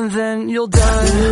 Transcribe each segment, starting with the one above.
and then you'll die.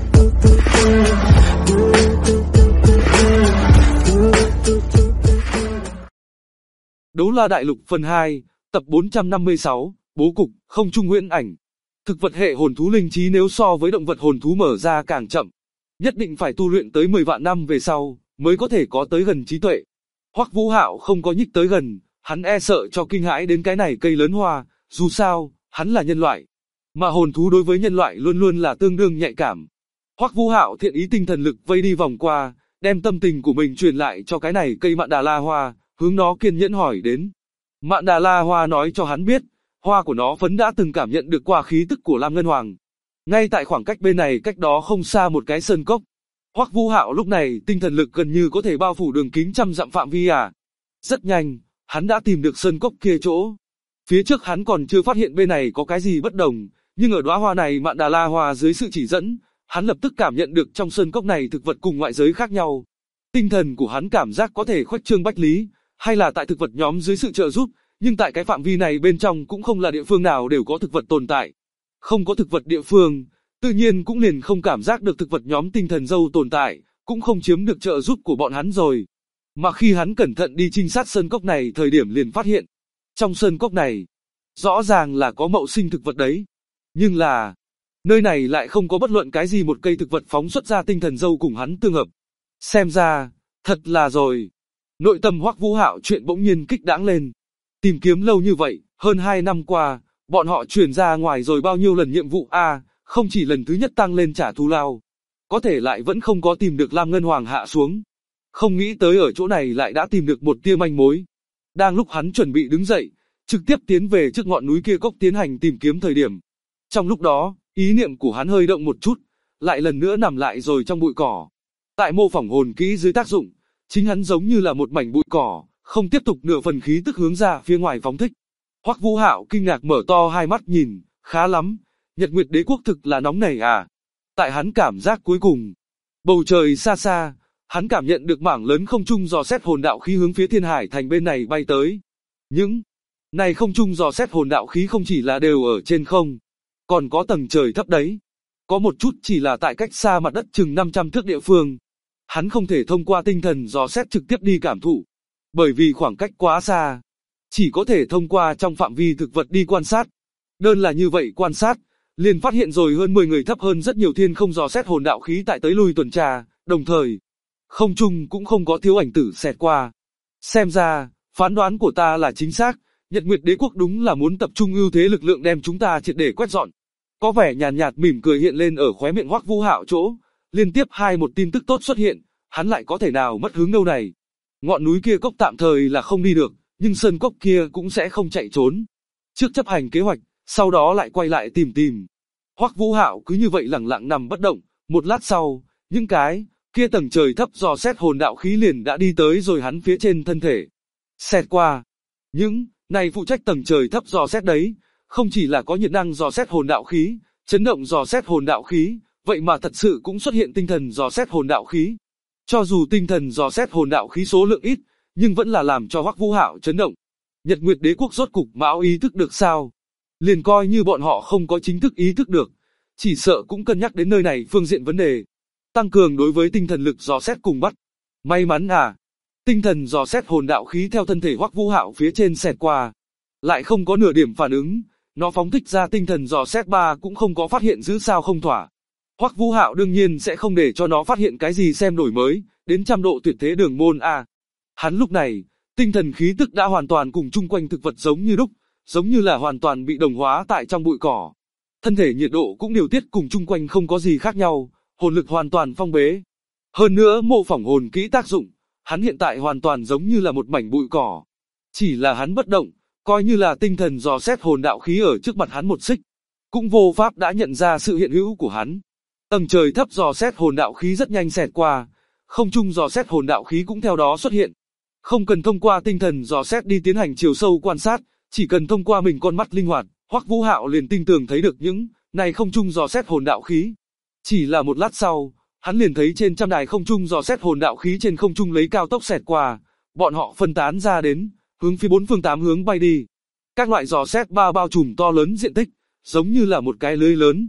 Đấu La Đại Lục phần 2, tập 456, bố cục, không trung huyễn ảnh. Thực vật hệ hồn thú linh trí nếu so với động vật hồn thú mở ra càng chậm, nhất định phải tu luyện tới 10 vạn năm về sau, mới có thể có tới gần trí tuệ. Hoắc Vũ Hạo không có nhích tới gần, hắn e sợ cho kinh hãi đến cái này cây lớn hoa, dù sao, hắn là nhân loại. Mà hồn thú đối với nhân loại luôn luôn là tương đương nhạy cảm. Hoắc Vũ Hạo thiện ý tinh thần lực vây đi vòng qua, đem tâm tình của mình truyền lại cho cái này cây Mạn Đà La Hoa, hướng nó kiên nhẫn hỏi đến. Mạn Đà La Hoa nói cho hắn biết, hoa của nó phấn đã từng cảm nhận được qua khí tức của Lam Ngân Hoàng. Ngay tại khoảng cách bên này cách đó không xa một cái sơn cốc. Hoắc Vũ Hạo lúc này tinh thần lực gần như có thể bao phủ đường kính trăm dặm phạm vi à. Rất nhanh, hắn đã tìm được sơn cốc kia chỗ. Phía trước hắn còn chưa phát hiện bên này có cái gì bất đồng, nhưng ở đóa hoa này Mạn Đà La Hoa dưới sự chỉ dẫn, hắn lập tức cảm nhận được trong sơn cốc này thực vật cùng ngoại giới khác nhau. Tinh thần của hắn cảm giác có thể khuếch trương bách lý, hay là tại thực vật nhóm dưới sự trợ giúp, nhưng tại cái phạm vi này bên trong cũng không là địa phương nào đều có thực vật tồn tại. Không có thực vật địa phương, tự nhiên cũng liền không cảm giác được thực vật nhóm tinh thần dâu tồn tại, cũng không chiếm được trợ giúp của bọn hắn rồi. Mà khi hắn cẩn thận đi trinh sát sơn cốc này thời điểm liền phát hiện, trong sơn cốc này, rõ ràng là có mậu sinh thực vật đấy. Nhưng là, nơi này lại không có bất luận cái gì một cây thực vật phóng xuất ra tinh thần dâu cùng hắn tương hợp. Xem ra, thật là rồi. Nội tâm Hoắc Vũ Hạo chuyện bỗng nhiên kích đãng lên. Tìm kiếm lâu như vậy, hơn 2 năm qua, bọn họ chuyển ra ngoài rồi bao nhiêu lần nhiệm vụ a, không chỉ lần thứ nhất tăng lên trả thù lao. Có thể lại vẫn không có tìm được Lam Ngân Hoàng hạ xuống. Không nghĩ tới ở chỗ này lại đã tìm được một tia manh mối. Đang lúc hắn chuẩn bị đứng dậy, trực tiếp tiến về trước ngọn núi kia cốc tiến hành tìm kiếm thời điểm. Trong lúc đó, ý niệm của hắn hơi động một chút, lại lần nữa nằm lại rồi trong bụi cỏ. Tại mô phỏng hồn kỹ dưới tác dụng, chính hắn giống như là một mảnh bụi cỏ, không tiếp tục nửa phần khí tức hướng ra phía ngoài phóng thích. Hoắc Vũ Hạo kinh ngạc mở to hai mắt nhìn, khá lắm, Nhật Nguyệt Đế quốc thực là nóng nảy à. Tại hắn cảm giác cuối cùng, bầu trời xa xa, hắn cảm nhận được mảng lớn không trung dò xét hồn đạo khí hướng phía Thiên Hải thành bên này bay tới. Những này không trung dò xét hồn đạo khí không chỉ là đều ở trên không, còn có tầng trời thấp đấy. Có một chút chỉ là tại cách xa mặt đất chừng 500 thước địa phương. Hắn không thể thông qua tinh thần dò xét trực tiếp đi cảm thụ, bởi vì khoảng cách quá xa. Chỉ có thể thông qua trong phạm vi thực vật đi quan sát. Đơn là như vậy quan sát, liền phát hiện rồi hơn 10 người thấp hơn rất nhiều thiên không dò xét hồn đạo khí tại tới lui tuần tra, đồng thời, không trung cũng không có thiếu ảnh tử xẹt qua. Xem ra, phán đoán của ta là chính xác, Nhật Nguyệt Đế quốc đúng là muốn tập trung ưu thế lực lượng đem chúng ta triệt để quét dọn. Có vẻ nhàn nhạt mỉm cười hiện lên ở khóe miệng Hoắc Vũ Hạo chỗ, liên tiếp một tin tức tốt xuất hiện, hắn lại có thể nào mất hứng đâu này. Ngọn núi kia cốc tạm thời là không đi được, nhưng sơn cốc kia cũng sẽ không chạy trốn. Trước chấp hành kế hoạch, sau đó lại quay lại tìm. Hoắc Vũ Hạo cứ như vậy lẳng lặng nằm bất động, một lát sau, những cái kia tầng trời thấp dò xét hồn đạo khí liền đã đi tới rồi hắn phía trên thân thể. Xẹt qua, những này phụ trách tầng trời thấp dò xét đấy, không chỉ là có nhiệt năng dò xét hồn đạo khí, chấn động dò xét hồn đạo khí, vậy mà thật sự cũng xuất hiện tinh thần dò xét hồn đạo khí. Cho dù tinh thần dò xét hồn đạo khí số lượng ít, nhưng vẫn là làm cho Hoắc Vũ Hạo chấn động. Nhật Nguyệt Đế quốc rốt cục mão ý thức được sao? Liền coi như bọn họ không có chính thức ý thức được, chỉ sợ cũng cân nhắc đến nơi này phương diện vấn đề. Tăng cường đối với tinh thần lực dò xét cùng bắt. May mắn à, tinh thần dò xét hồn đạo khí theo thân thể Hoắc Vũ Hạo phía trên xẹt qua, lại không có nửa điểm phản ứng, nó phóng thích ra tinh thần dò xét ba cũng không có phát hiện giữ sao không thỏa. Hoắc Vũ Hạo đương nhiên sẽ không để cho nó phát hiện cái gì xem đổi mới, đến 100 độ tuyệt thế đường môn a. Hắn lúc này, tinh thần khí tức đã hoàn toàn cùng chung quanh thực vật giống như đúc, giống như là hoàn toàn bị đồng hóa tại trong bụi cỏ. Thân thể nhiệt độ cũng điều tiết cùng chung quanh không có gì khác nhau, hồn lực hoàn toàn phong bế. Hơn nữa mô phỏng hồn kỹ tác dụng, hắn hiện tại hoàn toàn giống như là một mảnh bụi cỏ. Chỉ là hắn bất động, coi như là tinh thần dò xét hồn đạo khí ở trước mặt hắn một xích, cũng vô pháp đã nhận ra sự hiện hữu của hắn. Tầng trời thấp dò xét hồn đạo khí rất nhanh xẹt qua, không trung dò xét hồn đạo khí cũng theo đó xuất hiện. Không cần thông qua tinh thần dò xét đi tiến hành chiều sâu quan sát, chỉ cần thông qua mình con mắt linh hoạt, Hoắc Vũ Hạo liền tinh tường thấy được những này không trung dò xét hồn đạo khí. Chỉ là một lát sau, hắn liền thấy trên trăm đài không trung dò xét hồn đạo khí trên không trung lấy cao tốc xẹt qua, bọn họ phân tán ra đến, hướng phía 4 phương 8 hướng bay đi. Các loại dò xét ba bao trùm to lớn diện tích, giống như là một cái lưới lớn.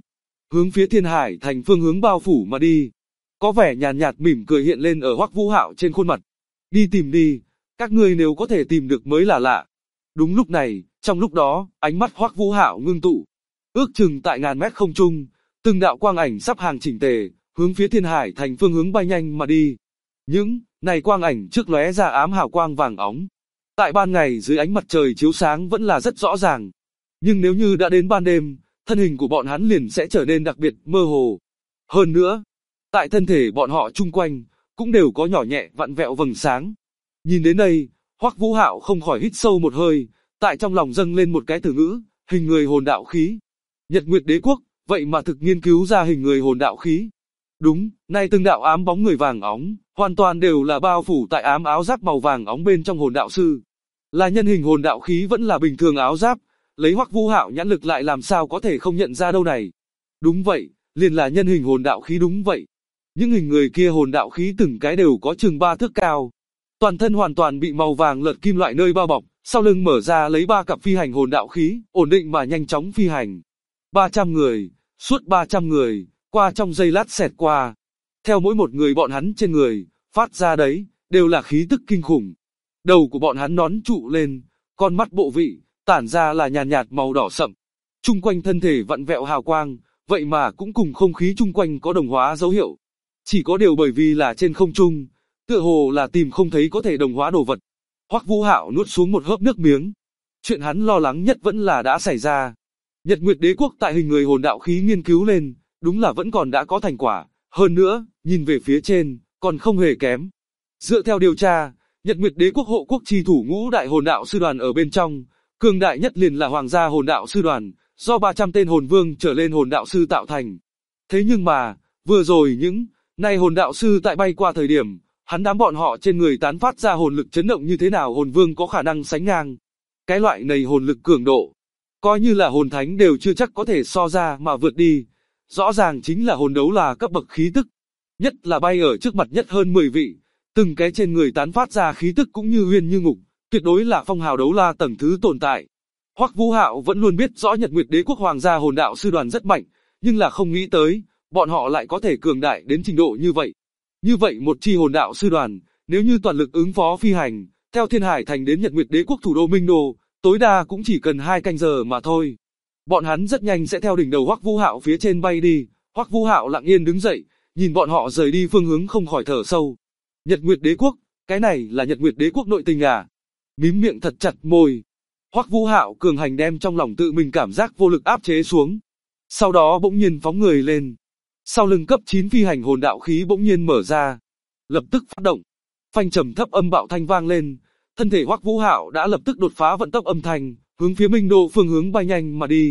hướng phía Thiên Hải Thành phương hướng bao phủ mà đi. Có vẻ nhàn nhạt mỉm cười hiện lên ở Hoắc Vũ Hạo trên khuôn mặt. Đi tìm đi, các ngươi nếu có thể tìm được mới là lạ. Đúng lúc này, trong lúc đó, ánh mắt Hoắc Vũ Hạo ngưng tụ. Ước chừng tại ngàn mét không trung, từng đạo quang ảnh sắp hàng chỉnh tề, hướng phía Thiên Hải Thành phương hướng bay nhanh mà đi. Những này quang ảnh trước lóe ra ám hào quang vàng óng. Tại ban ngày dưới ánh mặt trời chiếu sáng vẫn là rất rõ ràng. Nhưng nếu như đã đến ban đêm, thân hình của bọn hắn liền sẽ trở nên đặc biệt mơ hồ. Hơn nữa, tại thân thể bọn họ chung quanh, cũng đều có nhỏ nhẹ vặn vẹo vầng sáng. Nhìn đến đây, Hoắc Vũ Hạo không khỏi hít sâu một hơi, tại trong lòng dâng lên một cái từ ngữ, hình người hồn đạo khí. Nhật Nguyệt Đế Quốc, vậy mà thực nghiên cứu ra hình người hồn đạo khí. Đúng, nay từng đạo ám bóng người vàng óng, hoàn toàn đều là bao phủ tại ám áo giáp màu vàng óng bên trong hồn đạo sư. Là nhân hình hồn đạo khí vẫn là bình thường áo giáp, lấy Hoắc Vũ Hạo nhãn lực lại làm sao có thể không nhận ra đâu này. Đúng vậy, liền là nhân hình hồn đạo khí đúng vậy. Những hình người kia hồn đạo khí từng cái đều có chừng 3 thước cao. Toàn thân hoàn toàn bị màu vàng lợt kim loại nơi bao bọc, sau lưng mở ra lấy 3 cặp phi hành hồn đạo khí, ổn định mà nhanh chóng phi hành. 300 người, suốt 300 người, qua trong giây lát xẹt qua. Theo mỗi một người bọn hắn trên người, phát ra đấy, đều là khí tức kinh khủng. Đầu của bọn hắn nón trụ lên, con mắt bộ vị, tản ra là nhàn nhạt màu đỏ sậm. Trung quanh thân thể vặn vẹo hào quang, vậy mà cũng cùng không khí chung quanh có đồng hóa dấu hiệu. Chỉ có điều bởi vì là trên không trung, tựa hồ là tìm không thấy có thể đồng hóa đồ vật. Hoắc Vũ Hạo nuốt xuống một hớp nước miếng. Chuyện hắn lo lắng nhất vẫn là đã xảy ra. Nhật Nguyệt Đế Quốc tại hình người hồn đạo khí nghiên cứu lên, đúng là vẫn còn đã có thành quả. Hơn nữa, nhìn về phía trên, còn không hề kém. Dựa theo điều tra, Nhật Nguyệt Đế Quốc hộ quốc chi thủ ngũ đại hồn đạo sư đoàn ở bên trong, cường đại nhất liền là Hoàng gia hồn đạo sư đoàn, do 300 tên hồn vương trở lên hồn đạo sư tạo thành. Thế nhưng mà, vừa rồi những này hồn đạo sư tại bay qua thời điểm, hắn đám bọn họ trên người tán phát ra hồn lực chấn động như thế nào hồn vương có khả năng sánh ngang. Cái loại này hồn lực cường độ, coi như là hồn thánh đều chưa chắc có thể so ra mà vượt đi. Rõ ràng chính là hồn đấu là cấp bậc khí tức. Nhất là bay ở trước mặt nhất hơn 10 vị, từng cái trên người tán phát ra khí tức cũng như huyền như ngục, tuyệt đối là phong hào đấu la tầng thứ tồn tại. Hoắc Vũ Hạo vẫn luôn biết rõ Nhật Nguyệt Đế Quốc Hoàng gia hồn đạo sư đoàn rất mạnh, nhưng là không nghĩ tới, bọn họ lại có thể cường đại đến trình độ như vậy. Như vậy một chi hồn đạo sư đoàn, nếu như toàn lực ứng phó phi hành, theo Thiên Hải Thành đến Nhật Nguyệt Đế Quốc thủ đô Minh Đô, tối đa cũng chỉ cần 2 canh giờ mà thôi. Bọn hắn rất nhanh sẽ theo đỉnh đầu Hoắc Vũ Hạo phía trên bay đi. Hoắc Vũ Hạo lặng yên đứng dậy, nhìn bọn họ rời đi phương hướng không khỏi thở sâu. Nhật Nguyệt Đế Quốc, cái này là Nhật Nguyệt Đế Quốc nội tình à? Mím miệng thật chặt môi. Hoắc Vũ Hạo cường hành đem trong lòng tự mình cảm giác vô lực áp chế xuống. Sau đó bỗng nhiên phóng người lên. Sau lưng cấp 9 phi hành hồn đạo khí bỗng nhiên mở ra. Lập tức phát động. Phanh trầm thấp âm bạo thanh vang lên. Thân thể Hoắc Vũ Hạo đã lập tức đột phá vận tốc âm thanh, hướng phía Minh Đô phương hướng bay nhanh mà đi.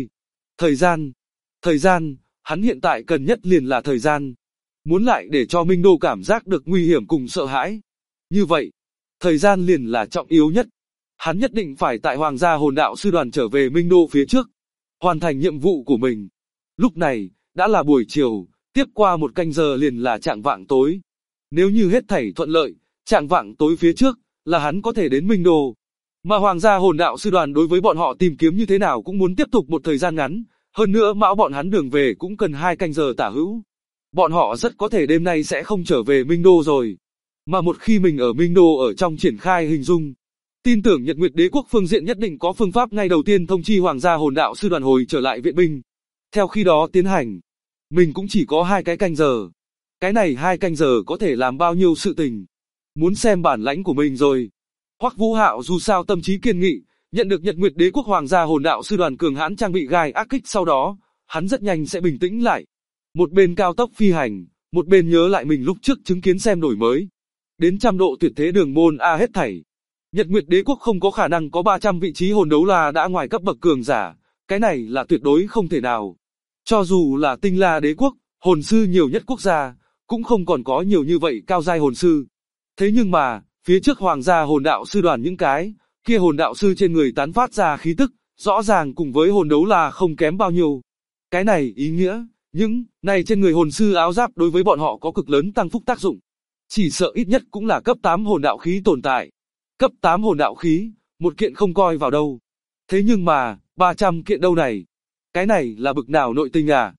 Thời gian, hắn hiện tại cần nhất liền là thời gian. Muốn lại để cho Minh Đô cảm giác được nguy hiểm cùng sợ hãi. Như vậy, thời gian liền là trọng yếu nhất. Hắn nhất định phải tại Hoàng gia hồn đạo sư đoàn trở về Minh Đô phía trước, hoàn thành nhiệm vụ của mình. Lúc này, đã là buổi chiều, tiếp qua 1 canh giờ liền là chạng vạng tối. Nếu như hết thảy thuận lợi, chạng vạng tối phía trước, là hắn có thể đến Minh Đô. Mà Hoàng gia hồn đạo sư đoàn đối với bọn họ tìm kiếm như thế nào cũng muốn tiếp tục một thời gian ngắn, hơn nữa mão bọn hắn đường về cũng cần 2 canh giờ tả hữu. Bọn họ rất có thể đêm nay sẽ không trở về Minh Đô rồi. Mà một khi mình ở Minh Đô ở trong triển khai hình dung, tin tưởng Nhật Nguyệt Đế Quốc phương diện nhất định có phương pháp ngay đầu tiên thông chi Hoàng gia hồn đạo sư đoàn hồi trở lại viện binh. Theo khi đó tiến hành, mình cũng chỉ có 2 cái canh giờ. Cái này 2 canh giờ có thể làm bao nhiêu sự tình. Muốn xem bản lãnh của mình rồi. Hoắc Vũ Hạo dù sao tâm trí kiên nghị, nhận được Nhật Nguyệt Đế Quốc Hoàng gia hồn đạo sư đoàn cường hãn trang bị gai ác kích sau đó, hắn rất nhanh sẽ bình tĩnh lại. Một bên cao tốc phi hành, một bên nhớ lại mình lúc trước chứng kiến xem đổi mới. Đến 100 độ tuyệt thế đường môn A hết thảy. Nhật Nguyệt Đế Quốc không có khả năng có 300 vị trí hồn đấu la đã ngoài cấp bậc cường giả, cái này là tuyệt đối không thể nào. Cho dù là Tinh La Đế Quốc, hồn sư nhiều nhất quốc gia, cũng không còn có nhiều như vậy cao giai hồn sư. Thế nhưng mà, phía trước Hoàng gia hồn đạo sư đoàn những cái kia hồn đạo sư trên người tán phát ra khí tức, rõ ràng cùng với hồn đấu la không kém bao nhiêu. Cái này ý nghĩa, những này trên người hồn sư áo giáp đối với bọn họ có cực lớn tăng phúc tác dụng. Chỉ sợ ít nhất cũng là cấp 8 hồn đạo khí tồn tại. Cấp 8 hồn đạo khí, một kiện không coi vào đâu. Thế nhưng mà, 300 kiện đâu này? Cái này là bực nào nội tình à?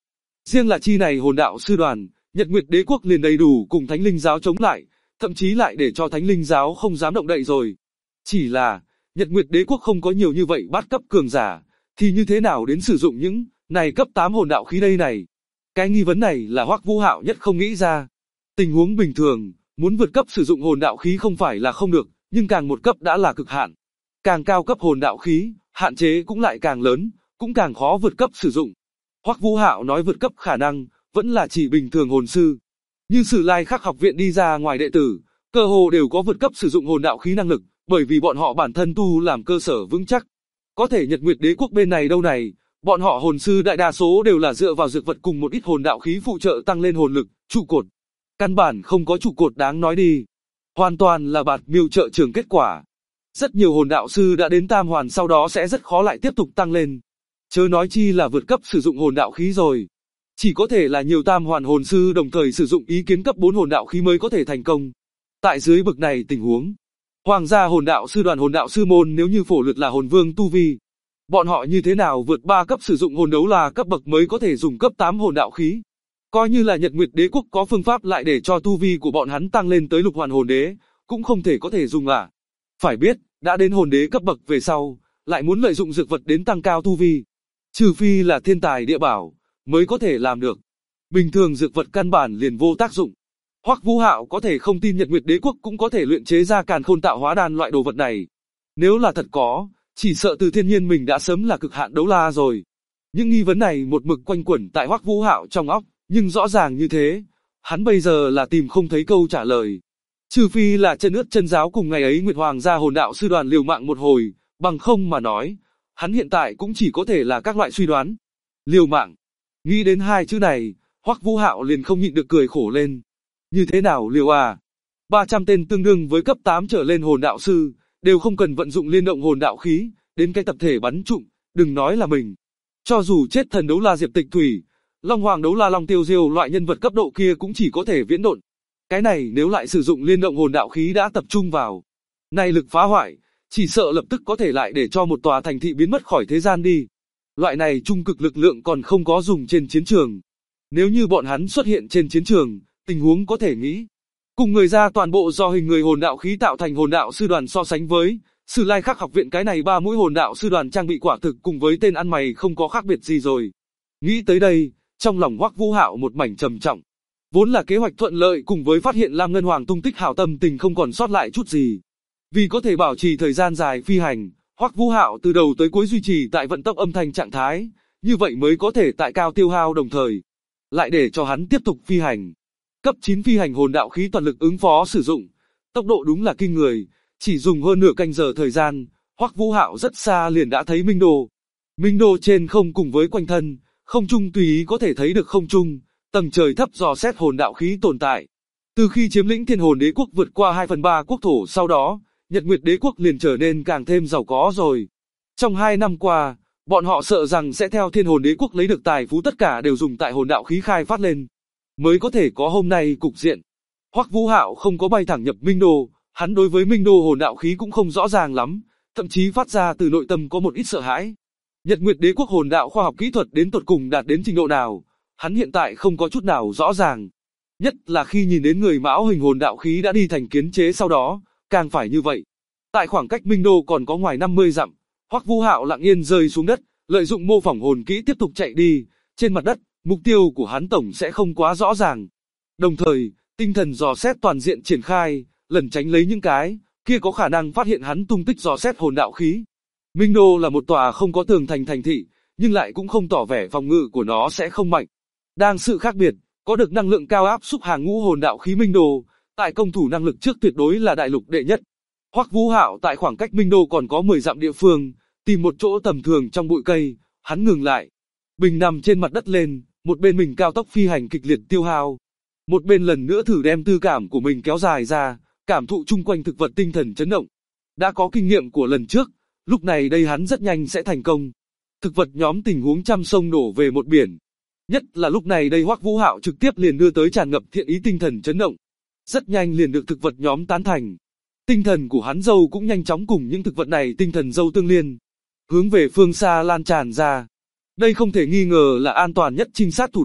Riêng là chi này hồn đạo sư đoàn, Nhật Nguyệt Đế quốc liền đầy đủ cùng Thánh Linh giáo chống lại, thậm chí lại để cho Thánh Linh giáo không dám động đậy rồi. Chỉ là, Nhật Nguyệt Đế quốc không có nhiều như vậy bát cấp cường giả, thì như thế nào đến sử dụng những này cấp 8 hồn đạo khí đây này? Cái nghi vấn này là Hoắc Vũ Hạo nhất không nghĩ ra. Tình huống bình thường, muốn vượt cấp sử dụng hồn đạo khí không phải là không được, nhưng càng một cấp đã là cực hạn. Càng cao cấp hồn đạo khí, hạn chế cũng lại càng lớn, cũng càng khó vượt cấp sử dụng. Hoắc Vũ Hạo nói vượt cấp khả năng, vẫn là chỉ bình thường hồn sư. Như Sử Lai Khắc học viện đi ra ngoài đệ tử, cơ hồ đều có vượt cấp sử dụng hồn đạo khí năng lực, bởi vì bọn họ bản thân tu làm cơ sở vững chắc. Có thể Nhật Nguyệt Đế quốc bên này đâu này, bọn họ hồn sư đại đa số đều là dựa vào dược vật cùng một ít hồn đạo khí phụ trợ tăng lên hồn lực, trụ cột. Căn bản không có trụ cột đáng nói đi. Hoàn toàn là bạt miêu trợ trường kết quả. Rất nhiều hồn đạo sư đã đến tam hoàn sau đó sẽ rất khó lại tiếp tục tăng lên. Chớ nói chi là vượt cấp sử dụng hồn đạo khí rồi. Chỉ có thể là nhiều tam hoàn hồn sư đồng thời sử dụng ý kiến cấp 4 hồn đạo khí mới có thể thành công. Tại dưới bậc này tình huống, Hoàng gia hồn đạo sư đoàn hồn đạo sư môn nếu như phổ lượt là hồn vương tu vi, bọn họ như thế nào vượt 3 cấp sử dụng hồn đấu là cấp bậc mới có thể dùng cấp 8 hồn đạo khí. Coi như là Nhật Nguyệt Đế quốc có phương pháp lại để cho tu vi của bọn hắn tăng lên tới lục hoàn hồn đế, cũng không thể có thể dùng à. Phải biết, đã đến hồn đế cấp bậc về sau, lại muốn lợi dụng dược vật đến tăng cao tu vi. Trừ phi là thiên tài địa bảo, mới có thể làm được. Bình thường dược vật căn bản liền vô tác dụng. Hoắc Vũ Hạo có thể không tin Nhật Nguyệt Đế quốc cũng có thể luyện chế ra càn khôn tạo hóa đan loại đồ vật này. Nếu là thật có, chỉ sợ từ thiên nhiên mình đã sớm là cực hạn đấu la rồi. Những nghi vấn này một mực quanh quẩn tại Hoắc Vũ Hạo trong óc, nhưng rõ ràng như thế, hắn bây giờ là tìm không thấy câu trả lời. Trừ phi là chân ướt chân giáo cùng ngày ấy Nguyệt Hoàng gia hồn đạo sư đoàn liều mạng một hồi, bằng không mà nói, hắn hiện tại cũng chỉ có thể là các loại suy đoán. Liều mạng. Nghĩ đến hai chữ này, Hoắc Vũ Hạo liền không nhịn được cười khổ lên. Như thế nào liều à? 300 tên tương đương với cấp 8 trở lên hồn đạo sư, đều không cần vận dụng liên động hồn đạo khí, đến cái tập thể bắn trụng, đừng nói là mình. Cho dù chết thần đấu la Diệp Tịch Thủy, Long Hoàng đấu la Long Tiêu Diêu loại nhân vật cấp độ kia cũng chỉ có thể viễn độn. Cái này nếu lại sử dụng liên động hồn đạo khí đã tập trung vào, này lực phá hoại, chỉ sợ lập tức có thể lại để cho một tòa thành thị biến mất khỏi thế gian đi. Loại này trung cực lực lượng còn không có dùng trên chiến trường. Nếu như bọn hắn xuất hiện trên chiến trường, tình huống có thể nghĩ. Cùng người ra toàn bộ do hình người hồn đạo khí tạo thành hồn đạo sư đoàn so sánh với, Sử Lai Khắc học viện cái này 3 mũi hồn đạo sư đoàn trang bị quả thực cùng với tên ăn mày không có khác biệt gì rồi. Nghĩ tới đây, trong lòng Hoắc Vũ Hạo một mảnh trầm trọng. Vốn là kế hoạch thuận lợi cùng với phát hiện Lam Ngân Hoàng tung tích hảo tâm tình không còn sót lại chút gì. Vì có thể bảo trì thời gian dài phi hành, Hoắc Vũ Hạo từ đầu tới cuối duy trì tại vận tốc âm thanh trạng thái, như vậy mới có thể tại cao tiêu hao đồng thời, lại để cho hắn tiếp tục phi hành. Cấp 9 phi hành hồn đạo khí toàn lực ứng phó sử dụng, tốc độ đúng là kinh người, chỉ dùng hơn nửa canh giờ thời gian, Hoắc Vũ Hạo rất xa liền đã thấy Minh Đô. Minh Đô trên không cùng với quanh thân, không trung tùy ý có thể thấy được không trung, tầng trời thấp dò xét hồn đạo khí tồn tại. Từ khi chiếm lĩnh Thiên Hồn Đế quốc vượt qua 2/3 quốc thổ sau đó, Nhật Nguyệt Đế quốc liền trở nên càng thêm giàu có rồi. Trong 2 năm qua, bọn họ sợ rằng sẽ theo Thiên Hồn Đế quốc lấy được tài phú tất cả đều dùng tại hồn đạo khí khai phát lên, mới có thể có hôm nay cục diện. Hoắc Vũ Hạo không có bay thẳng nhập Minh Đô, hắn đối với Minh Đô hồn đạo khí cũng không rõ ràng lắm, thậm chí phát ra từ nội tâm có một ít sợ hãi. Nhật Nguyệt Đế quốc hồn đạo khoa học kỹ thuật đến tột cùng đạt đến trình độ nào, hắn hiện tại không có chút nào rõ ràng. Nhất là khi nhìn đến người mão hình hồn đạo khí đã đi thành kiến chế sau đó, càng phải như vậy. Tại khoảng cách Minh Đô còn có ngoài 50 dặm, Hoắc Vũ Hạo lặng yên rơi xuống đất, lợi dụng mô phỏng hồn kỹ tiếp tục chạy đi. Trên mặt đất, mục tiêu của hắn tổng sẽ không quá rõ ràng. Đồng thời, tinh thần dò xét toàn diện triển khai, lẩn tránh lấy những cái kia có khả năng phát hiện hắn tung tích dò xét hồn đạo khí. Minh Đô là một tòa không có tường thành thành thị, nhưng lại cũng không tỏ vẻ phòng ngự của nó sẽ không mạnh. Đang sự khác biệt, có được năng lượng cao áp xúc hàng ngũ hồn đạo khí Minh Đô, tại công thủ năng lực trước tuyệt đối là đại lục đệ nhất. Hoắc Vũ Hạo tại khoảng cách Minh Đô còn có 10 dặm địa phương, tìm một chỗ tầm thường trong bụi cây, hắn ngừng lại. Bình nằm trên mặt đất lên, một bên mình cao tốc phi hành kịch liệt tiêu hao, một bên lần nữa thử đem tư cảm của mình kéo dài ra, cảm thụ chung quanh thực vật tinh thần chấn động. Đã có kinh nghiệm của lần trước, lúc này đây hắn rất nhanh sẽ thành công. Thực vật nhóm tình huống trăm sông đổ về một biển. Nhất là lúc này đây Hoắc Vũ Hạo trực tiếp liền đưa tới tràn ngập thiện ý tinh thần chấn động. Rất nhanh liền được thực vật nhóm tán thành. Tinh thần của hắn dâu cũng nhanh chóng cùng những thực vật này tinh thần dâu tương liên, hướng về phương xa lan tràn ra. Đây không thể nghi ngờ là an toàn nhất trinh sát thủ đoạn,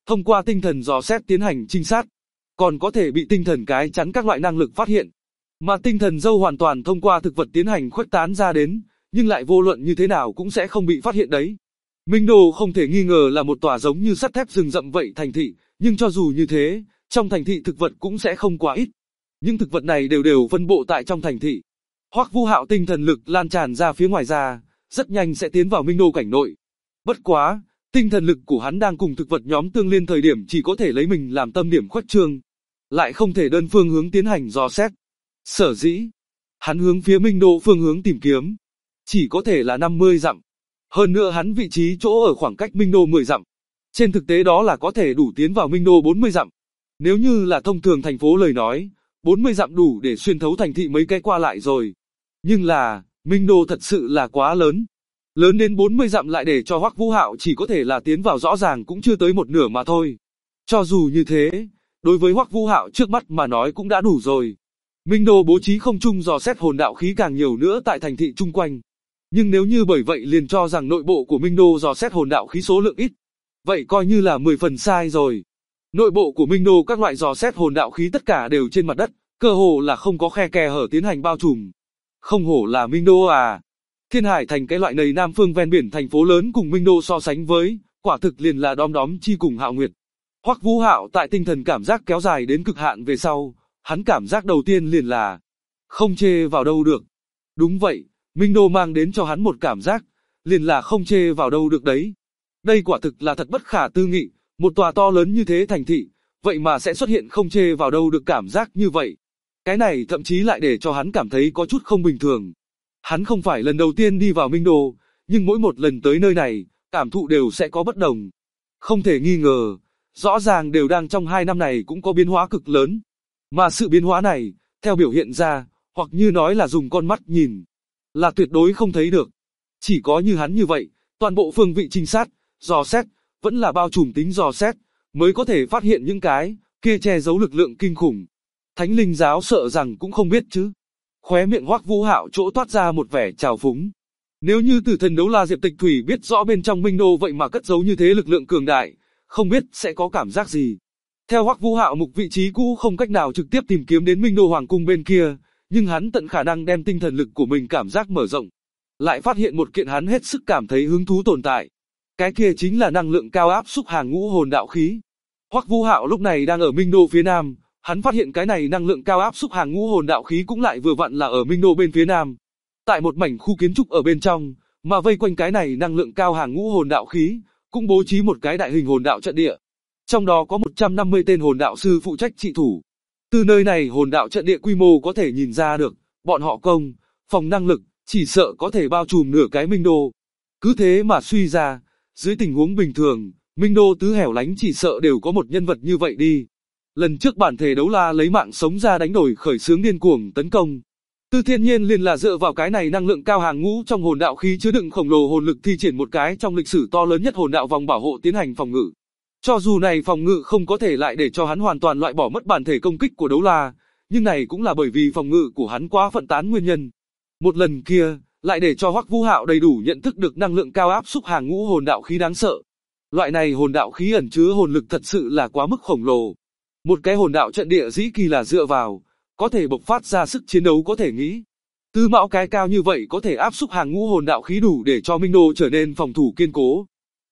thông qua tinh thần dò xét tiến hành trinh sát, còn có thể bị tinh thần cái chắn các loại năng lực phát hiện. Mà tinh thần dâu hoàn toàn thông qua thực vật tiến hành khuếch tán ra đến, nhưng lại vô luận như thế nào cũng sẽ không bị phát hiện đấy. Minh Đô không thể nghi ngờ là một tòa giống như sắt thép rừng rậm vậy thành thị, nhưng cho dù như thế, trong thành thị thực vật cũng sẽ không quá ít. Những thực vật này đều đều phân bộ tại trong thành thị. Hoắc Vũ Hạo tinh thần lực lan tràn ra phía ngoài ra, rất nhanh sẽ tiến vào Minh Đô cảnh nội. Bất quá, tinh thần lực của hắn đang cùng thực vật nhóm tương liên thời điểm chỉ có thể lấy mình làm tâm điểm khuếch trương, lại không thể đơn phương hướng tiến hành dò xét. Sở dĩ, hắn hướng phía Minh Đô phương hướng tìm kiếm, chỉ có thể là 50 dặm. Hơn nữa hắn vị trí chỗ ở khoảng cách Minh Đô 10 dặm. Trên thực tế đó là có thể đủ tiến vào Minh Đô 40 dặm. Nếu như là thông thường thành phố lời nói, 40 dặm đủ để xuyên thấu thành thị mấy cái qua lại rồi. Nhưng là, Minh Đô thật sự là quá lớn. Lớn đến 40 dặm lại để cho Hoắc Vũ Hạo chỉ có thể là tiến vào rõ ràng cũng chưa tới một nửa mà thôi. Cho dù như thế, đối với Hoắc Vũ Hạo trước mắt mà nói cũng đã đủ rồi. Minh Đô bố trí không trung dò xét hồn đạo khí càng nhiều nữa tại thành thị chung quanh. Nhưng nếu như bởi vậy liền cho rằng nội bộ của Minh Đô dò xét hồn đạo khí số lượng ít, vậy coi như là 10 phần sai rồi. Nội bộ của Minh Đô các loại dò xét hồn đạo khí tất cả đều trên mặt đất, cơ hồ là không có khe kẽ hở tiến hành bao trùm. Không hổ là Minh Đô à. Thiên Hải thành cái loại này nam phương ven biển thành phố lớn cùng Minh Đô so sánh với, quả thực liền là đom đóm chi cùng Hạo Nguyệt. Hoắc Vũ Hạo tại tinh thần cảm giác kéo dài đến cực hạn về sau, hắn cảm giác đầu tiên liền là không chê vào đâu được. Đúng vậy, Minh Đô mang đến cho hắn một cảm giác, liền là không chê vào đâu được đấy. Đây quả thực là thật bất khả tư nghị, một tòa to lớn như thế thành thị, vậy mà sẽ xuất hiện không chê vào đâu được cảm giác như vậy. Cái này thậm chí lại để cho hắn cảm thấy có chút không bình thường. Hắn không phải lần đầu tiên đi vào Minh Đô, nhưng mỗi một lần tới nơi này, cảm thụ đều sẽ có bất đồng. Không thể nghi ngờ, rõ ràng đều đang trong 2 năm này cũng có biến hóa cực lớn. Mà sự biến hóa này, theo biểu hiện ra, hoặc như nói là dùng con mắt nhìn, là tuyệt đối không thấy được. Chỉ có như hắn như vậy, toàn bộ phương vị trinh sát, dò xét, vẫn là bao trùm tính dò xét, mới có thể phát hiện những cái kia che giấu lực lượng kinh khủng. Thánh linh giáo sợ rằng cũng không biết chứ. Khóe miệng Hoắc Vũ Hạo chỗ toát ra một vẻ trào phúng. Nếu như Tử Thần Đấu La Diệp Tịch Thủy biết rõ bên trong Minh Đô vậy mà cất giấu như thế lực lượng cường đại, không biết sẽ có cảm giác gì. Theo Hoắc Vũ Hạo mục vị trí cũ không cách nào trực tiếp tìm kiếm đến Minh Đô Hoàng cung bên kia, nhưng hắn tận khả năng đem tinh thần lực của mình cảm giác mở rộng, lại phát hiện một kiện hắn hết sức cảm thấy hứng thú tồn tại. Cái kia chính là năng lượng cao áp xúc hàng ngũ hồn đạo khí. Hoắc Vũ Hạo lúc này đang ở Minh Đô phía nam, hắn phát hiện cái này năng lượng cao áp xúc hàng ngũ hồn đạo khí cũng lại vừa vặn là ở Minh Đô bên phía nam. Tại một mảnh khu kiến trúc ở bên trong, mà vây quanh cái này năng lượng cao hàng ngũ hồn đạo khí, cũng bố trí một cái đại hình hồn đạo trận địa. Trong đó có 150 tên hồn đạo sư phụ trách trị thủ. Từ nơi này hồn đạo trận địa quy mô có thể nhìn ra được, bọn họ công, phòng năng lực, chỉ sợ có thể bao trùm nửa cái Minh Đô. Cứ thế mà suy ra, dưới tình huống bình thường, Minh Đô tứ hẻo lánh chỉ sợ đều có một nhân vật như vậy đi. Lần trước bản thể Đấu La lấy mạng sống ra đánh đổi khởi xướng điên cuồng tấn công. Tư Thiên Nhiên liền là dựa vào cái này năng lượng cao hàng ngũ trong hồn đạo khí chứa đựng khổng lồ hồn lực thi triển một cái trong lịch sử to lớn nhất hồn đạo vòng bảo hộ tiến hành phòng ngự. Cho dù này phòng ngự không có thể lại để cho hắn hoàn toàn loại bỏ mất bản thể công kích của Đấu La, nhưng này cũng là bởi vì phòng ngự của hắn quá phân tán nguyên nhân. Một lần kia, lại để cho Hoắc Vũ Hạo đầy đủ nhận thức được năng lượng cao áp xúc hàng ngũ hồn đạo khí đáng sợ. Loại này hồn đạo khí ẩn chứa hồn lực thật sự là quá mức khổng lồ. Một cái hồn đạo trận địa dĩ kỳ là dựa vào, có thể bộc phát ra sức chiến đấu có thể nghĩ. Tư mão cái cao như vậy có thể áp xúc hàng ngũ hồn đạo khí đủ để cho Minh Đô trở nên phòng thủ kiên cố.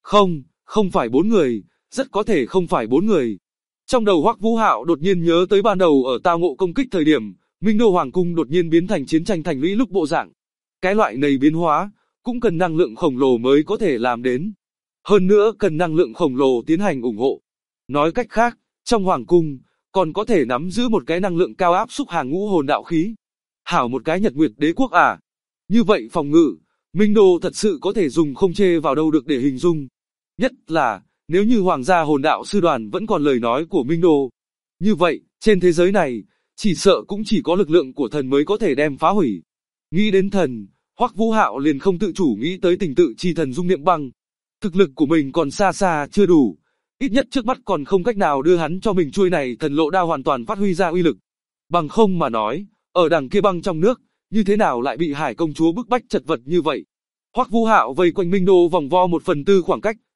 Không phải 4 người, rất có thể không phải 4 người. Trong đầu Hoắc Vũ Hạo đột nhiên nhớ tới ban đầu ở tao ngộ công kích thời điểm, Minh Đô Hoàng cung đột nhiên biến thành chiến tranh thành lũy lúc bộ dạng. Cái loại này biến hóa, cũng cần năng lượng khổng lồ mới có thể làm đến. Hơn nữa cần năng lượng khổng lồ tiến hành ủng hộ. Nói cách khác, trong Hoàng cung, còn có thể nắm giữ một cái năng lượng cao áp xúc hàng ngũ hồn đạo khí. Hảo một cái Nhật Nguyệt Đế quốc à. Như vậy phòng ngự, Minh Đô thật sự có thể dùng không chê vào đâu được để hình dung. Nhất là, nếu như Hoàng gia hồn đạo sư đoàn vẫn còn lời nói của Minh Đô. Như vậy, trên thế giới này, chỉ sợ cũng chỉ có lực lượng của thần mới có thể đem phá hủy. Nghĩ đến thần, Hoắc Vũ Hạo liền không tự chủ nghĩ tới tình tự chi thần Dung Niệm Băng. Thực lực của mình còn xa xa chưa đủ, ít nhất trước mắt còn không cách nào đưa hắn cho mình chuôi này thần lộ đao hoàn toàn phát huy ra uy lực. Bằng không mà nói, ở đằng kia băng trong nước, như thế nào lại bị Hải công chúa bức bách chật vật như vậy. Hoắc Vũ Hạo vây quanh Minh Đô vòng vo 1/4 khoảng cách,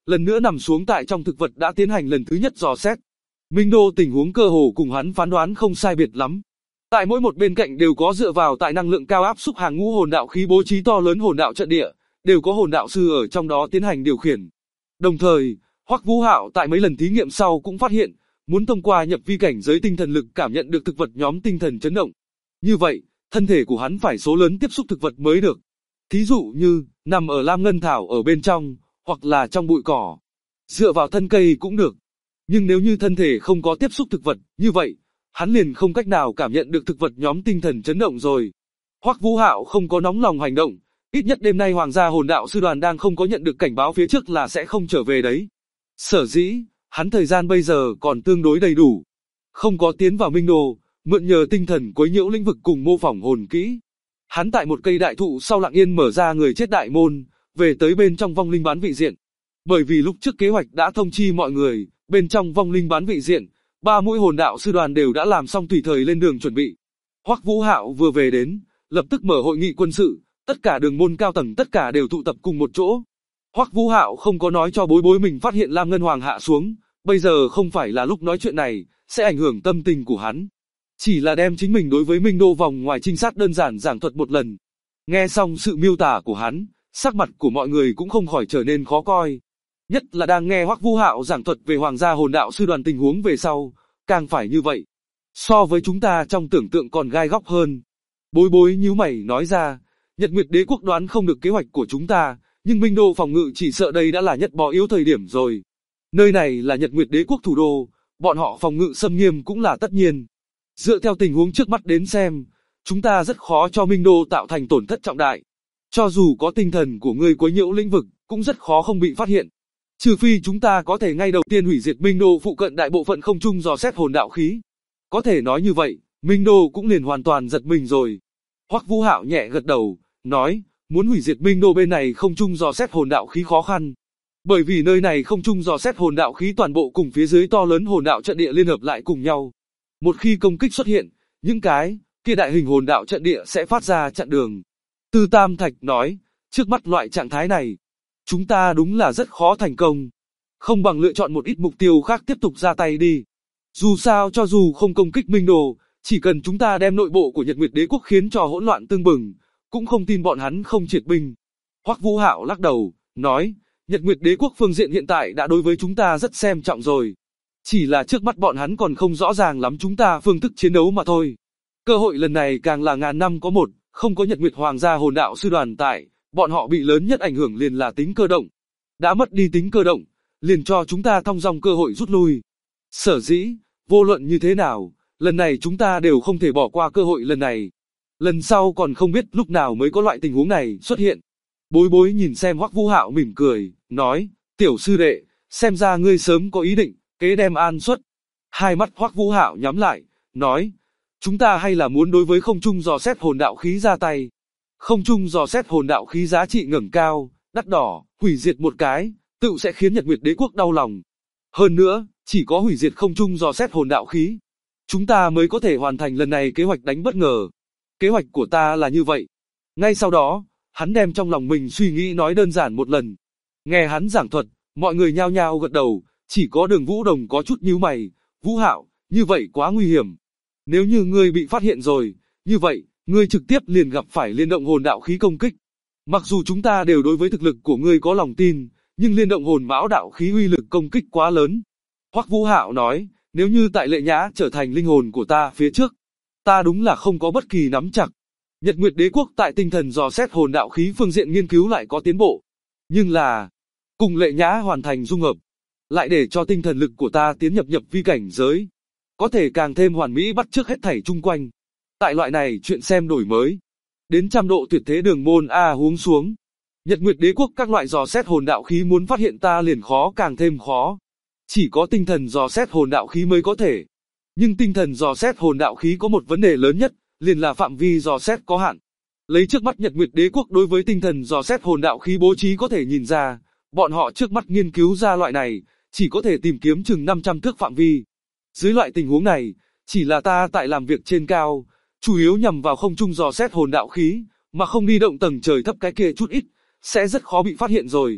lần nữa nằm xuống tại trong thực vật đã tiến hành lần thứ nhất dò xét. Minh Đô tình huống cơ hồ cùng hắn phán đoán không sai biệt lắm. Tại mỗi một bên cạnh đều có dựa vào tại năng lượng cao áp xúc hàng ngũ hồn đạo khí bố trí to lớn hồn đạo trận địa, đều có hồn đạo sư ở trong đó tiến hành điều khiển. Đồng thời, Hoắc Vũ Hạo tại mấy lần thí nghiệm sau cũng phát hiện, muốn thông qua nhập vi cảnh giới tinh thần lực cảm nhận được thực vật nhóm tinh thần chấn động. Như vậy, thân thể của hắn phải số lớn tiếp xúc thực vật mới được. Thí dụ như, nằm ở lam ngân thảo ở bên trong, hoặc là trong bụi cỏ. Dựa vào thân cây cũng được. Nhưng nếu như thân thể không có tiếp xúc thực vật, như vậy, hắn liền không cách nào cảm nhận được thực vật nhóm tinh thần chấn động rồi. Hoắc Vũ Hạo không có nóng lòng hành động, ít nhất đêm nay Hoàng gia hồn đạo sư đoàn đang không có nhận được cảnh báo phía trước là sẽ không trở về đấy. Sở dĩ, hắn thời gian bây giờ còn tương đối đầy đủ. Không có tiến vào Minh Đô, mượn nhờ tinh thần quấy nhiễu lĩnh vực cùng mô phỏng hồn kỹ. Hắn tại một cây đại thụ sau lặng yên mở ra người chết đại môn, về tới bên trong vong linh bán vị diện. Bởi vì lúc trước kế hoạch đã thông chi mọi người, bên trong vong linh bán vị diện, 3 mũi hồn đạo sư đoàn đều đã làm xong tùy thời lên đường chuẩn bị. Hoắc Vũ Hạo vừa về đến, lập tức mở hội nghị quân sự, tất cả đường môn cao tầng tất cả đều tụ tập cùng một chỗ. Hoắc Vũ Hạo không có nói cho Bối Bối mình phát hiện Lam Ngân Hoàng hạ xuống, bây giờ không phải là lúc nói chuyện này, sẽ ảnh hưởng tâm tình của hắn. Chỉ là đem chính mình đối với Minh Đô vòng ngoài trinh sát đơn giản giảng thuật một lần. Nghe xong sự miêu tả của hắn, sắc mặt của mọi người cũng không khỏi trở nên khó coi. Nhất là đang nghe Hoắc Vũ Hạo giảng thuật về Hoàng gia hồn đạo sư đoàn tình huống về sau, càng phải như vậy. So với chúng ta trong tưởng tượng còn gai góc hơn. Bối Bối nhíu mày nói ra, Nhật Nguyệt Đế quốc đoán không được kế hoạch của chúng ta, nhưng Minh Đô phòng ngự chỉ sợ đây đã là nhất bò yếu thời điểm rồi. Nơi này là Nhật Nguyệt Đế quốc thủ đô, bọn họ phòng ngự xâm nghiêm cũng là tất nhiên. Dựa theo tình huống trước mắt đến xem, chúng ta rất khó cho Minh Đô tạo thành tổn thất trọng đại. Cho dù có tinh thần của ngươi quấy nhiễu lĩnh vực, cũng rất khó không bị phát hiện. Trừ phi chúng ta có thể ngay đầu tiên hủy diệt Minh Đô phụ cận đại bộ phận không trung dò xét hồn đạo khí. Có thể nói như vậy, Minh Đô cũng liền hoàn toàn giật mình rồi. Hoắc Vũ Hạo nhẹ gật đầu, nói, muốn hủy diệt Minh Đô bên này không trung dò xét hồn đạo khí khó khăn. Bởi vì nơi này không trung dò xét hồn đạo khí toàn bộ cùng phía dưới to lớn hồn đạo trận địa liên hợp lại cùng nhau. Một khi công kích xuất hiện, những cái kia đại hình hồn đạo trận địa sẽ phát ra chặn đường. Tư Tam Thạch nói, trước mắt loại trạng thái này, chúng ta đúng là rất khó thành công. Không bằng lựa chọn một ít mục tiêu khác tiếp tục ra tay đi. Dù sao cho dù không công kích Minh Đô, chỉ cần chúng ta đem nội bộ của Nhật Nguyệt Đế quốc khiến cho hỗn loạn tương bừng, cũng không tin bọn hắn không triệt binh. Hoắc Vũ Hạo lắc đầu, nói, Nhật Nguyệt Đế quốc phương diện hiện tại đã đối với chúng ta rất xem trọng rồi. Chỉ là trước mắt bọn hắn còn không rõ ràng lắm chúng ta phương thức chiến đấu mà thôi. Cơ hội lần này càng là ngàn năm có một, không có Nhật Nguyệt Hoàng gia hồn đạo sư đoàn tại, bọn họ bị lớn nhất ảnh hưởng liền là tính cơ động. Đã mất đi tính cơ động, liền cho chúng ta thong dong cơ hội rút lui. Sở dĩ, vô luận như thế nào, lần này chúng ta đều không thể bỏ qua cơ hội lần này. Lần sau còn không biết lúc nào mới có loại tình huống này xuất hiện. Bối Bối nhìn xem Hoắc Vũ Hạo mỉm cười, nói, tiểu sư đệ, xem ra ngươi sớm có ý định, kế đem an xuất. Hai mắt Hoắc Vũ Hạo nhắm lại, nói, chúng ta hay là muốn đối với không trung dò xét hồn đạo khí ra tay. Không trung dò xét hồn đạo khí giá trị ngẩng cao, đắt đỏ, hủy diệt một cái, tự sẽ khiến Nhật Nguyệt Đế quốc đau lòng. Hơn nữa, chỉ có hủy diệt không trung dò xét hồn đạo khí, chúng ta mới có thể hoàn thành lần này kế hoạch đánh bất ngờ. Kế hoạch của ta là như vậy. Ngay sau đó, hắn đem trong lòng mình suy nghĩ nói đơn giản một lần. Nghe hắn giảng thuật, mọi người nhao nhao gật đầu, chỉ có Đường Vũ Đồng có chút nhíu mày, Vũ Hạo, như vậy quá nguy hiểm. Nếu như ngươi bị phát hiện rồi, như vậy, ngươi trực tiếp liền gặp phải liên động hồn đạo khí công kích. Mặc dù chúng ta đều đối với thực lực của ngươi có lòng tin, nhưng liên động hồn mão đạo khí uy lực công kích quá lớn. Hoắc Vũ Hạo nói, nếu như tại Lệ Nhã trở thành linh hồn của ta phía trước, ta đúng là không có bất kỳ nắm chặt. Nhật Nguyệt Đế quốc tại tinh thần dò xét hồn đạo khí phương diện nghiên cứu lại có tiến bộ, nhưng là cùng Lệ Nhã hoàn thành dung hợp, lại để cho tinh thần lực của ta tiến nhập vi cảnh giới, có thể càng thêm hoàn mỹ bắt chước hết thảy chung quanh. Tại loại này chuyện xem đổi mới, đến trăm độ tuyệt thế đường môn a huống xuống, Nhật Nguyệt Đế quốc các loại dò xét hồn đạo khí muốn phát hiện ta liền khó càng thêm khó. Chỉ có tinh thần dò xét hồn đạo khí mới có thể. Nhưng tinh thần dò xét hồn đạo khí có một vấn đề lớn nhất, liền là phạm vi dò xét có hạn. Lấy trước mắt Nhật Nguyệt Đế quốc đối với tinh thần dò xét hồn đạo khí bố trí có thể nhìn ra, bọn họ trước mắt nghiên cứu ra loại này, chỉ có thể tìm kiếm chừng 500 thước phạm vi. Dưới loại tình huống này, chỉ là ta tại làm việc trên cao, chủ yếu nhằm vào không trung dò xét hồn đạo khí, mà không đi động tầng trời thấp cái kia chút ít, sẽ rất khó bị phát hiện rồi.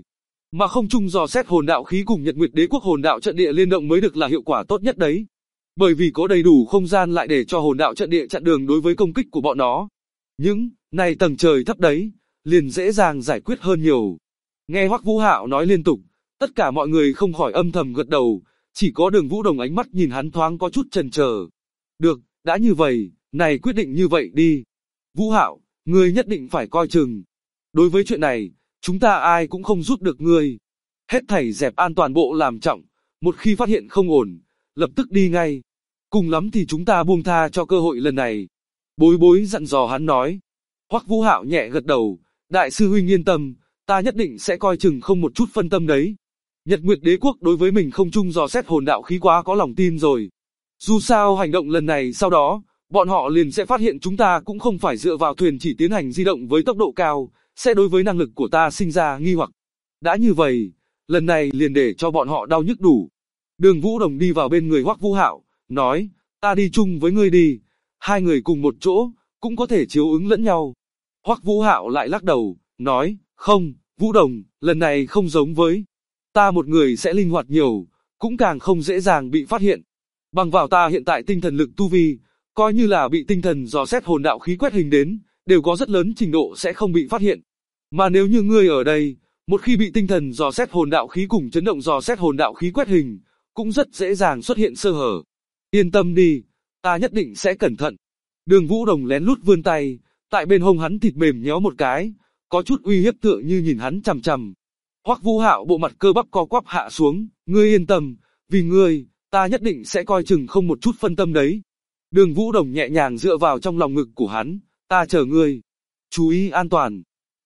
Mà không trung dò xét hồn đạo khí cùng Nhật Nguyệt Đế Quốc hồn đạo trận địa liên động mới được là hiệu quả tốt nhất đấy. Bởi vì có đầy đủ không gian lại để cho hồn đạo trận địa chặn đường đối với công kích của bọn nó. Những này tầng trời thấp đấy, liền dễ dàng giải quyết hơn nhiều. Nghe Hoắc Vũ Hạo nói liên tục, tất cả mọi người không khỏi âm thầm gật đầu, chỉ có Đường Vũ Đồng ánh mắt nhìn hắn thoáng có chút chần chờ. Được, đã như vậy, này quyết định như vậy đi. Vũ Hạo, ngươi nhất định phải coi chừng. Đối với chuyện này, chúng ta ai cũng không giúp được ngươi. Hết thảy dẹp an toàn bộ làm trọng, một khi phát hiện không ổn, lập tức đi ngay. Cùng lắm thì chúng ta buông tha cho cơ hội lần này. Bối Bối dặn dò hắn nói. Hoắc Vũ Hạo nhẹ gật đầu, đại sư huynh yên tâm, ta nhất định sẽ coi chừng không một chút phân tâm đấy. Nhật Nguyệt Đế Quốc đối với mình không chung dò xét hồn đạo khí quá có lòng tin rồi. Dù sao hành động lần này sau đó, bọn họ liền sẽ phát hiện chúng ta cũng không phải dựa vào thuyền chỉ tiến hành di động với tốc độ cao, sẽ đối với năng lực của ta sinh ra nghi hoặc. Đã như vậy, lần này liền để cho bọn họ đau nhức đủ. Đường Vũ Đồng đi vào bên người Hoắc Vũ Hạo, nói, ta đi chung với ngươi đi, hai người cùng một chỗ, cũng có thể chiếu ứng lẫn nhau. Hoắc Vũ Hạo lại lắc đầu, nói, không, Vũ Đồng, lần này không giống với ta một người sẽ linh hoạt nhiều, cũng càng không dễ dàng bị phát hiện. Bằng vào ta hiện tại tinh thần lực tu vi, coi như là bị tinh thần dò xét hồn đạo khí quét hình đến, đều có rất lớn trình độ sẽ không bị phát hiện. Mà nếu như ngươi ở đây, một khi bị tinh thần dò xét hồn đạo khí cùng chấn động dò xét hồn đạo khí quét hình, cũng rất dễ dàng xuất hiện sơ hở. Yên tâm đi, ta nhất định sẽ cẩn thận. Đường Vũ Đồng lén lút vươn tay, tại bên hông hắn thịt mềm nhéo một cái, có chút uy hiếp tựa như nhìn hắn chằm chằm. Hoắc Vũ Hạo bộ mặt cơ bắp co quắp hạ xuống, ngươi yên tâm, vì ngươi, ta nhất định sẽ coi chừng không một chút phân tâm đấy. Đường Vũ Đồng nhẹ nhàng dựa vào trong lòng ngực của hắn, ta chờ ngươi. Chú ý an toàn.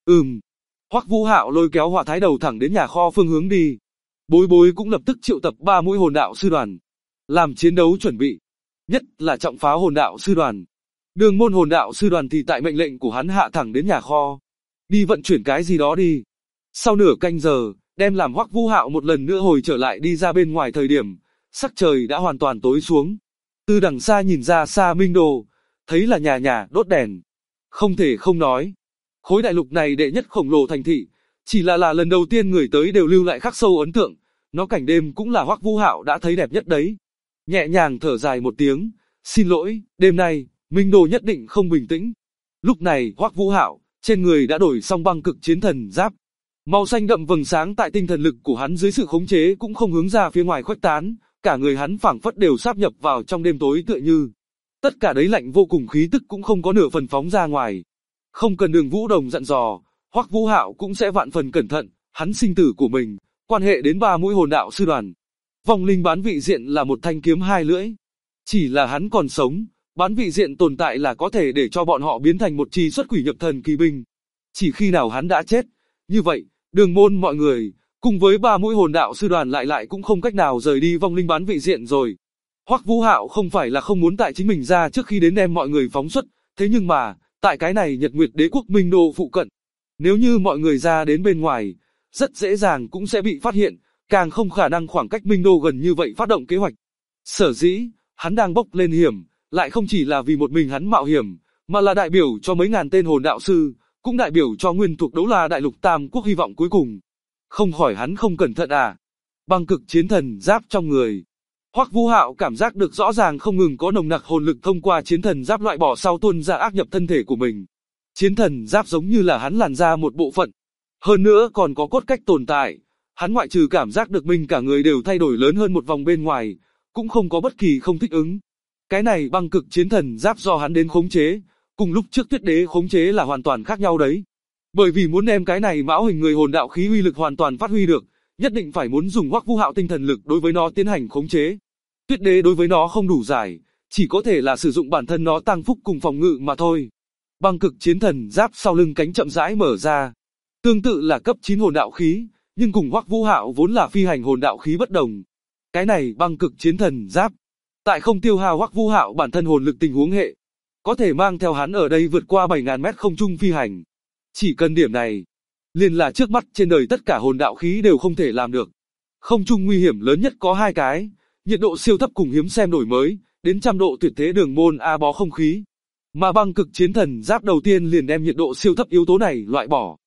Hoắc Vũ Hạo lôi kéo Hỏa Thái Đầu thẳng đến nhà kho phương hướng đi. Bối Bối cũng lập tức triệu tập 3 mũi hồn đạo sư đoàn, làm chiến đấu chuẩn bị, nhất là trọng pháo hồn đạo sư đoàn. Đường Môn hồn đạo sư đoàn thì tại mệnh lệnh của hắn hạ thẳng đến nhà kho, đi vận chuyển cái gì đó đi. Sau nửa canh giờ, đem làm Hoắc Vũ Hạo một lần nữa hồi trở lại đi ra bên ngoài thời điểm, sắc trời đã hoàn toàn tối xuống. Từ đằng xa nhìn ra xa Minh Đô, thấy là nhà nhà đốt đèn. Không thể không nói, khối đại lục này đệ nhất khổng lồ thành thị, chỉ là lần đầu tiên người tới đều lưu lại khắc sâu ấn tượng, nó cảnh đêm cũng là Hoắc Vũ Hạo đã thấy đẹp nhất đấy. Nhẹ nhàng thở dài một tiếng, xin lỗi, đêm nay, Minh Đô nhất định không bình tĩnh. Lúc này Hoắc Vũ Hạo, trên người đã đổi xong băng cực chiến thần giáp. Màu xanh đậm vầng sáng tại tinh thần lực của hắn dưới sự khống chế cũng không hướng ra phía ngoài khuếch tán, cả người hắn phảng phất đều sáp nhập vào trong đêm tối tựa như. Tất cả đấy lạnh vô cùng khí tức cũng không có nửa phần phóng ra ngoài. Không cần Đường Vũ Đồng dặn dò, Hoắc Vũ Hạo cũng sẽ vạn phần cẩn thận, hắn sinh tử của mình, quan hệ đến 3 mũi hồn đạo sư đoàn. Vong linh bán vị diện là một thanh kiếm hai lưỡi. Chỉ là hắn còn sống, bán vị diện tồn tại là có thể để cho bọn họ biến thành một chi xuất quỷ nhập thần kỳ binh. Chỉ khi nào hắn đã chết, như vậy, Đường Môn mọi người, cùng với 3 mũi hồn đạo sư đoàn lại cũng không cách nào rời đi vong linh bán vị diện rồi. Hoắc Vũ Hạo không phải là không muốn tại chính mình ra trước khi đến đem mọi người phóng xuất, thế nhưng mà, tại cái này Nhật Nguyệt Đế Quốc Minh Đô phụ cận, nếu như mọi người ra đến bên ngoài, rất dễ dàng cũng sẽ bị phát hiện, càng không khả năng khoảng cách Minh Đô gần như vậy phát động kế hoạch. Sở dĩ, hắn đang bốc lên hiểm, lại không chỉ là vì một mình hắn mạo hiểm, mà là đại biểu cho mấy ngàn tên hồn đạo sư, cũng đại biểu cho nguyên thuộc Đấu La Đại Lục Tam Quốc hy vọng cuối cùng. Không khỏi hắn không cẩn thận à? Băng cực chiến thần giáp trong người. Hoắc Vũ Hạo cảm giác được rõ ràng không ngừng có nồng nặc hồn lực thông qua chiến thần giáp loại bỏ sau tuôn ra ác nhập thân thể của mình. Chiến thần giáp giống như là hắn làn ra một bộ phận. Hơn nữa còn có cốt cách tồn tại. Hắn ngoại trừ cảm giác được mình cả người đều thay đổi lớn hơn một vòng bên ngoài, cũng không có bất kỳ không thích ứng. Cái này băng cực chiến thần giáp do hắn đến khống chế, cùng lúc trước Tuyết Đế khống chế là hoàn toàn khác nhau đấy. Bởi vì muốn đem cái này mão hình người hồn đạo khí uy lực hoàn toàn phát huy được, nhất định phải muốn dùng Hoắc Vũ Hạo tinh thần lực đối với nó tiến hành khống chế. Tuyết Đế đối với nó không đủ giải, chỉ có thể là sử dụng bản thân nó tăng phúc cùng phòng ngự mà thôi. Băng cực chiến thần giáp sau lưng cánh chậm rãi mở ra, tương tự là cấp 9 hồn đạo khí, nhưng cùng Hoắc Vũ Hạo vốn là phi hành hồn đạo khí bất đồng. Cái này băng cực chiến thần giáp, tại không tiêu hao Hoắc Vũ Hạo bản thân hồn lực tình huống hệ, có thể mang theo hắn ở đây vượt qua 7000 mét không trung phi hành. Chỉ cần điểm này, liền là trước mắt trên đời tất cả hồn đạo khí đều không thể làm được. Không trung nguy hiểm lớn nhất có 2 cái, nhiệt độ siêu thấp cùng hiếm xem đổi mới, đến trăm độ tuyệt thế đường môn a bó không khí. Mà băng cực chiến thần giáp đầu tiên liền đem nhiệt độ siêu thấp yếu tố này loại bỏ.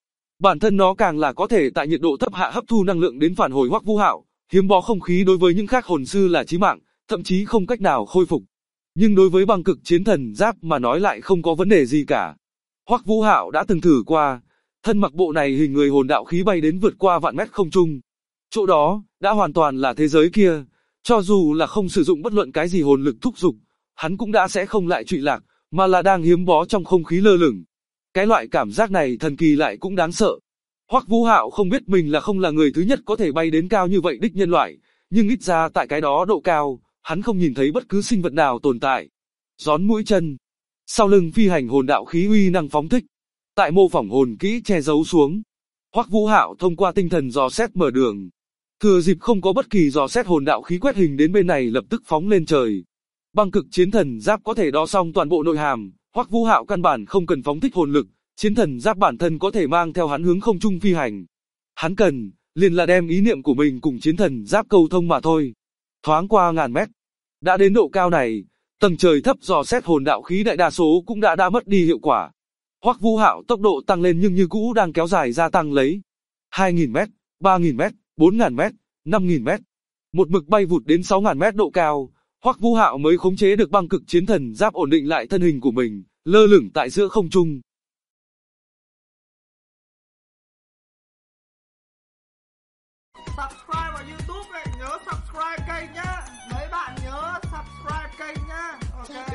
Bản thân nó càng là có thể tại nhiệt độ thấp hạ hấp thu năng lượng đến phản hồi Hoắc Vũ Hạo, hiếm bó không khí đối với những khác hồn sư là chí mạng, thậm chí không cách nào khôi phục. Nhưng đối với băng cực chiến thần giáp mà nói lại không có vấn đề gì cả. Hoắc Vũ Hạo đã từng thử qua, thân mặc bộ này hình người hồn đạo khí bay đến vượt qua vạn mét không trung. Chỗ đó đã hoàn toàn là thế giới kia, cho dù là không sử dụng bất luận cái gì hồn lực thúc giục, hắn cũng đã sẽ không lại trụy lạc, mà là đang hiếm bó trong không khí lơ lửng. Cái loại cảm giác này thần kỳ lại cũng đáng sợ. Hoắc Vũ Hạo không biết mình là không là người thứ nhất có thể bay đến cao như vậy đích nhân loại, nhưng ít ra tại cái đó độ cao, hắn không nhìn thấy bất cứ sinh vật nào tồn tại. Gión mũi chân, sau lưng phi hành hồn đạo khí uy năng phóng thích, tại mô phỏng hồn kỹ che giấu xuống. Hoắc Vũ Hạo thông qua tinh thần dò xét mở đường, thừa dịp không có bất kỳ dò xét hồn đạo khí quét hình đến bên này lập tức phóng lên trời. Băng cực chiến thần giáp có thể đo xong toàn bộ nội hàm, Hoắc Vũ Hạo căn bản không cần phóng thích hồn lực, chiến thần giáp bản thân có thể mang theo hắn hướng không trung phi hành. Hắn cần, liền là đem ý niệm của mình cùng chiến thần giáp câu thông mà thôi. Thoáng qua ngàn mét, đã đến độ cao này, tầng trời thấp dò xét hồn đạo khí đại đa số cũng đã mất đi hiệu quả. Hoắc Vũ Hạo tốc độ tăng lên nhưng như cũ đang kéo dài gia tăng lấy. 2.000 mét, 3.000 mét, 4.000 mét, 5.000 mét. Một mực bay vụt đến 6.000 mét độ cao, Hoắc Vũ Hạo mới khống chế được băng cực chiến thần giáp ổn định lại thân hình của mình, lơ lửng tại giữa không trung. Subscribe vào YouTube này, nhớ subscribe kênh nhá. Mấy bạn nhớ subscribe kênh nhá. Ok.